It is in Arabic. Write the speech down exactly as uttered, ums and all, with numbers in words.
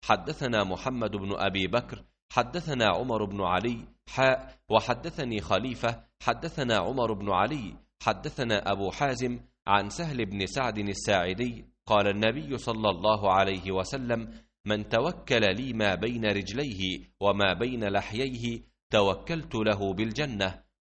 حدثنا محمد بن أبي بكر حدثنا عمر بن علي حاء وحدثني خليفة حدثنا عمر بن علي حدثنا أبو حازم عن سهل بن سعد الساعدي قال النبي صلى الله عليه وسلم: من توكل لي ما بين رجليه وما بين لحييه توكلت له بالجنة.